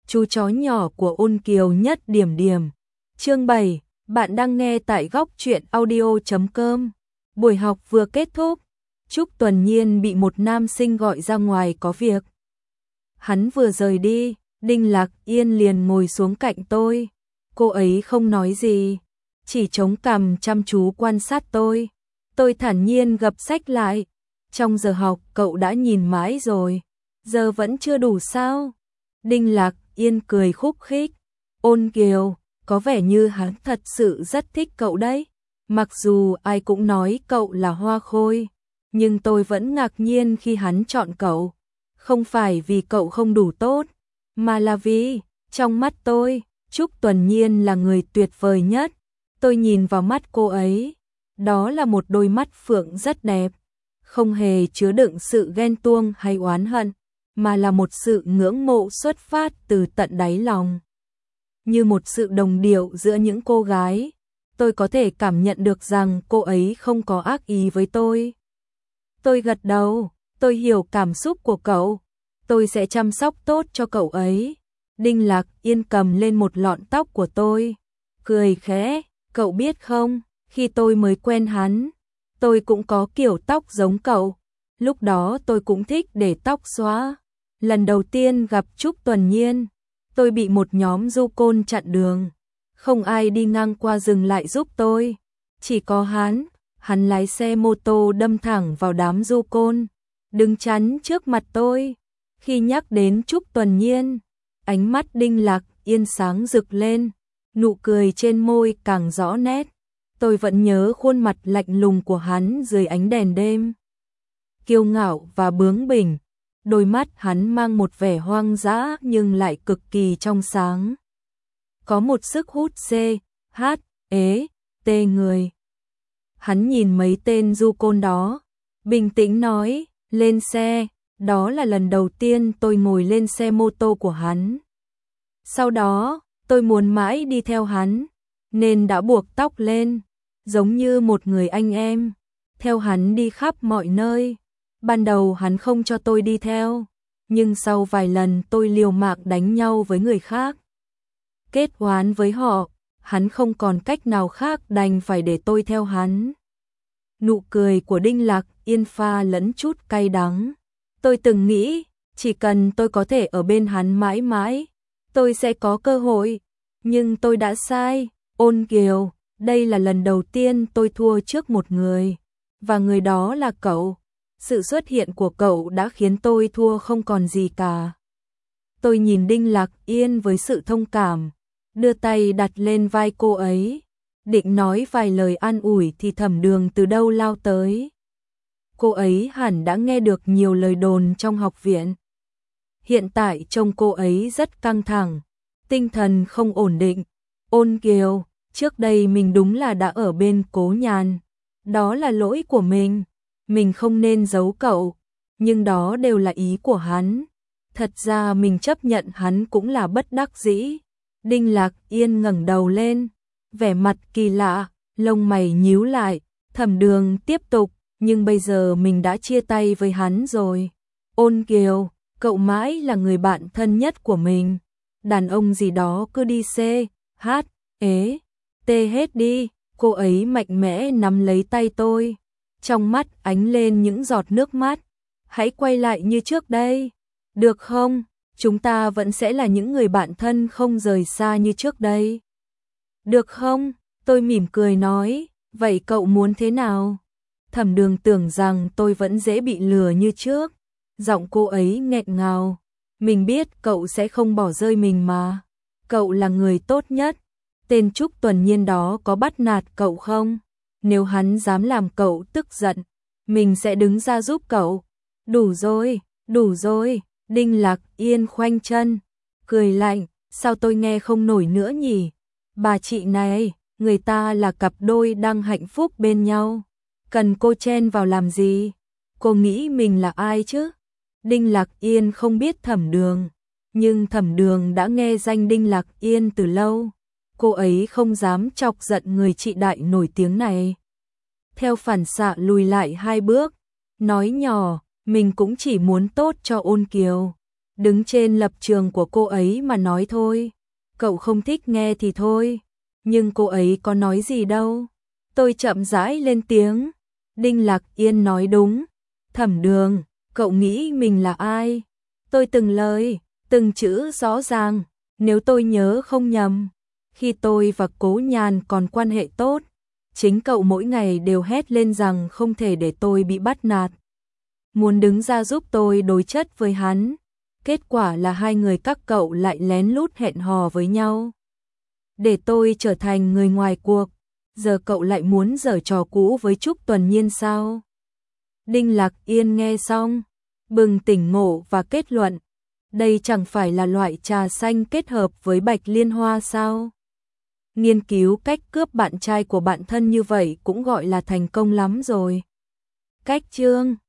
chú chó nhỏ của Ôn Kiều nhất điểm điểm. Chương 7, bạn đang nghe tại góc truyện audio.com. Buổi học vừa kết thúc, Trúc Tuần Nhiên bị một nam sinh gọi ra ngoài có việc. Hắn vừa rời đi, Đinh Lạc Yên liền ngồi xuống cạnh tôi. Cô ấy không nói gì, chỉ chống cằm chăm chú quan sát tôi. Tôi thản nhiên gập sách lại. Trong giờ học cậu đã nhìn mãi rồi, giờ vẫn chưa đủ sao? Đinh Lạc Yên cười khúc khích. Ôn Kiều, có vẻ như hắn thật sự rất thích cậu đấy. Mặc dù ai cũng nói cậu là hoa khôi, nhưng tôi vẫn ngạc nhiên khi hắn chọn cậu. Không phải vì cậu không đủ tốt, mà là vì, trong mắt tôi, Trúc Tuần Nhiên là người tuyệt vời nhất. Tôi nhìn vào mắt cô ấy, đó là một đôi mắt phượng rất đẹp, không hề chứa đựng sự ghen tuông hay oán hận, mà là một sự ngưỡng mộ xuất phát từ tận đáy lòng. Như một sự đồng điệu giữa những cô gái, tôi có thể cảm nhận được rằng cô ấy không có ác ý với tôi. Tôi gật đầu, tôi hiểu cảm xúc của cậu, tôi sẽ chăm sóc tốt cho cậu ấy. Đinh Lạc Yên cầm lên một lọn tóc của tôi, cười khẽ, cậu biết không, khi tôi mới quen hắn, tôi cũng có kiểu tóc giống cậu. Lúc đó tôi cũng thích để tóc xóa. Lần đầu tiên gặp Trúc Tuần Nhiên, tôi bị một nhóm du côn chặn đường. Không ai đi ngang qua dừng lại giúp tôi. Chỉ có hắn lái xe mô tô đâm thẳng vào đám du côn, đứng chắn trước mặt tôi. Khi nhắc đến Trúc Tuần Nhiên, ánh mắt Đinh Lạc Yên sáng rực lên, nụ cười trên môi càng rõ nét. Tôi vẫn nhớ khuôn mặt lạnh lùng của hắn dưới ánh đèn đêm. Kiêu ngạo và bướng bỉnh, đôi mắt hắn mang một vẻ hoang dã nhưng lại cực kỳ trong sáng. Có một sức hút C.H.E.T người. Hắn nhìn mấy tên du côn đó, bình tĩnh nói, lên xe. Đó là lần đầu tiên tôi ngồi lên xe mô tô của hắn. Sau đó, tôi muốn mãi đi theo hắn, nên đã buộc tóc lên, giống như một người anh em, theo hắn đi khắp mọi nơi. Ban đầu hắn không cho tôi đi theo, nhưng sau vài lần tôi liều mạng đánh nhau với người khác, kết oán với họ, hắn không còn cách nào khác đành phải để tôi theo hắn. Nụ cười của Đinh Lạc Yên pha lẫn chút cay đắng. Tôi từng nghĩ, chỉ cần tôi có thể ở bên hắn mãi mãi, tôi sẽ có cơ hội. Nhưng tôi đã sai. Ôn Kiều, đây là lần đầu tiên tôi thua trước một người, và người đó là cậu. Sự xuất hiện của cậu đã khiến tôi thua không còn gì cả. Tôi nhìn Đinh Lạc Yên với sự thông cảm, đưa tay đặt lên vai cô ấy, định nói vài lời an ủi thì Thẩm Đường từ đâu lao tới. Cô ấy hẳn đã nghe được nhiều lời đồn trong học viện. Hiện tại trông cô ấy rất căng thẳng, tinh thần không ổn định. Ôn Kiều, trước đây mình đúng là đã ở bên Cố Nhàn. Đó là lỗi của mình không nên giấu cậu, nhưng đó đều là ý của hắn. Thật ra mình chấp nhận hắn cũng là bất đắc dĩ. Đinh Lạc Yên ngẩng đầu lên, vẻ mặt kỳ lạ, lông mày nhíu lại. Thẩm Đường tiếp tục, nhưng bây giờ mình đã chia tay với hắn rồi. Ôn Kiều, cậu mãi là người bạn thân nhất của mình. Đàn ông gì đó cứ đi C.H.E.T hết đi. Cô ấy mạnh mẽ nắm lấy tay tôi, trong mắt ánh lên những giọt nước mắt. Hãy quay lại như trước đây, được không? Chúng ta vẫn sẽ là những người bạn thân không rời xa như trước đây. Được không? Tôi mỉm cười nói, vậy cậu muốn thế nào? Thẩm Đường tưởng rằng tôi vẫn dễ bị lừa như trước. Giọng cô ấy nghẹn ngào. Mình biết cậu sẽ không bỏ rơi mình mà. Cậu là người tốt nhất. Tên Trúc Tuần Nhiên đó có bắt nạt cậu không? Nếu hắn dám làm cậu tức giận, mình sẽ đứng ra giúp cậu. Đủ rồi. Đinh Lạc Yên khoanh chân, cười lạnh, sao tôi nghe không nổi nữa nhỉ? Bà chị này, người ta là cặp đôi đang hạnh phúc bên nhau. Cần cô chen vào làm gì? Cô nghĩ mình là ai chứ? Đinh Lạc Yên không biết Thẩm Đường, nhưng Thẩm Đường đã nghe danh Đinh Lạc Yên từ lâu. Cô ấy không dám chọc giận người chị đại nổi tiếng này. Theo phản xạ lùi lại 2 bước, nói nhỏ, mình cũng chỉ muốn tốt cho Ôn Kiều. đứng trên lập trường của cô ấy mà nói thôi. Cậu không thích nghe thì thôi, nhưng cô ấy có nói gì đâu. Tôi chậm rãi lên tiếng. Đinh Lạc Yên nói đúng. Thẩm Đường, cậu nghĩ mình là ai? Tôi từng lời, từng chữ rõ ràng. Nếu tôi nhớ không nhầm, khi tôi và Cố Nhàn còn quan hệ tốt, chính cậu mỗi ngày đều hét lên rằng không thể để tôi bị bắt nạt. Muốn đứng ra giúp tôi đối chất với hắn. Kết quả là hai người các cậu lại lén lút hẹn hò với nhau. Để tôi trở thành người ngoài cuộc. Giờ cậu lại muốn giở trò cũ với Trúc Tuần Nhiên sao? Đinh Lạc Yên nghe xong, bừng tỉnh ngộ và kết luận. Đây chẳng phải là loại trà xanh kết hợp với bạch liên hoa sao? Nghiên cứu cách cướp bạn trai của bạn thân như vậy cũng gọi là thành công lắm rồi. Cách chương